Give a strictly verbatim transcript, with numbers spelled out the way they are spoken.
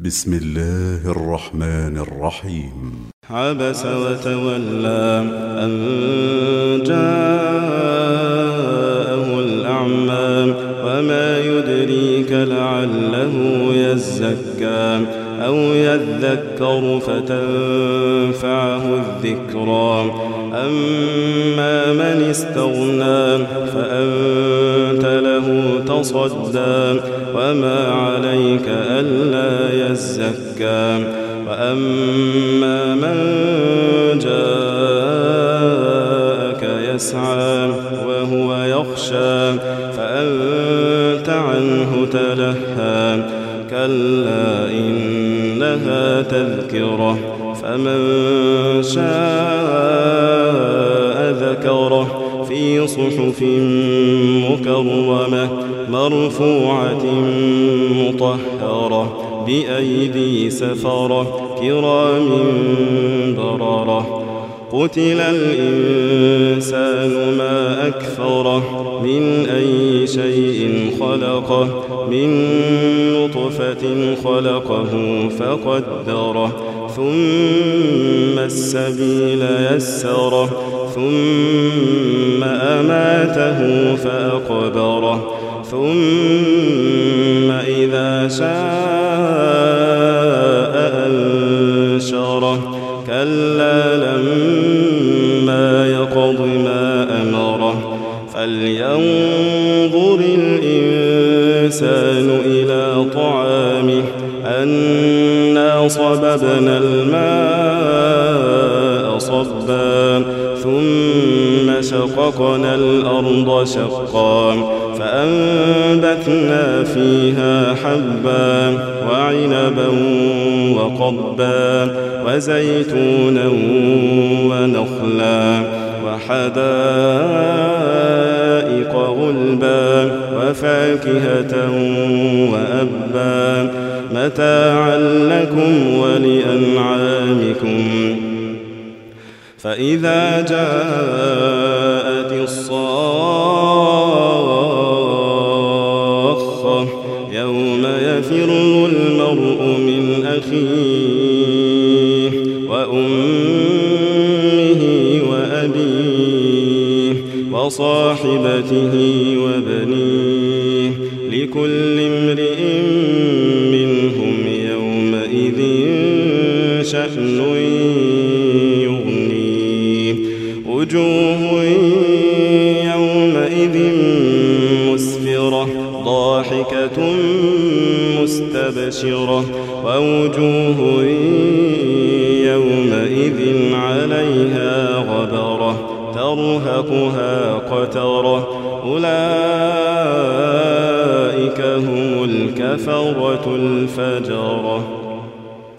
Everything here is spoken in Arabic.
بسم الله الرحمن الرحيم. عبس وتولى أن جاءه الأعمى وما يدريك لعله يزكى أو يذكر فتنفعه الذكرى. أما من استغنى فأنت له تصدى وما عليك ألا يزكى. وأما من جاءك يسعى وهو يخشى فأنت عنه تلهى. كلا إنها تذكرة فمن شاء ذكره في صحف مكرمة مرفوعة مطهرة بأيدي سفرة كرام بررة. قتل الإنسان ما أكفره من أي شيء خلقه من نطفة خلقه فقدره ثم السبيل يسره ثم أماته فأقبره ثم إذا شاء أنشره. كلا لما يقض ما أمره فلينظر الإنسان إلى طعامه أنا صببنا الماء صبا ثم شققنا الأرض شقا فأنبتنا فيها حبا وعنبا وقضبا وزيتونا ونخلا وحدائق غلبا وفاكهة وأبا متاعا لكم ولأنعامكم. فإذا جاءت الصاخة يوم يفر المرء من أخيه وأمه وأبيه وصاحبته وبنيه لكل امرئ منهم يومئذ شأن يغنيه. وجوه يومئذ مسفرة ضاحكة مستبشرة ووجوه يومئذ عليها غبرة ترهقها قترة. أولئك هم الكفرة الفجرة.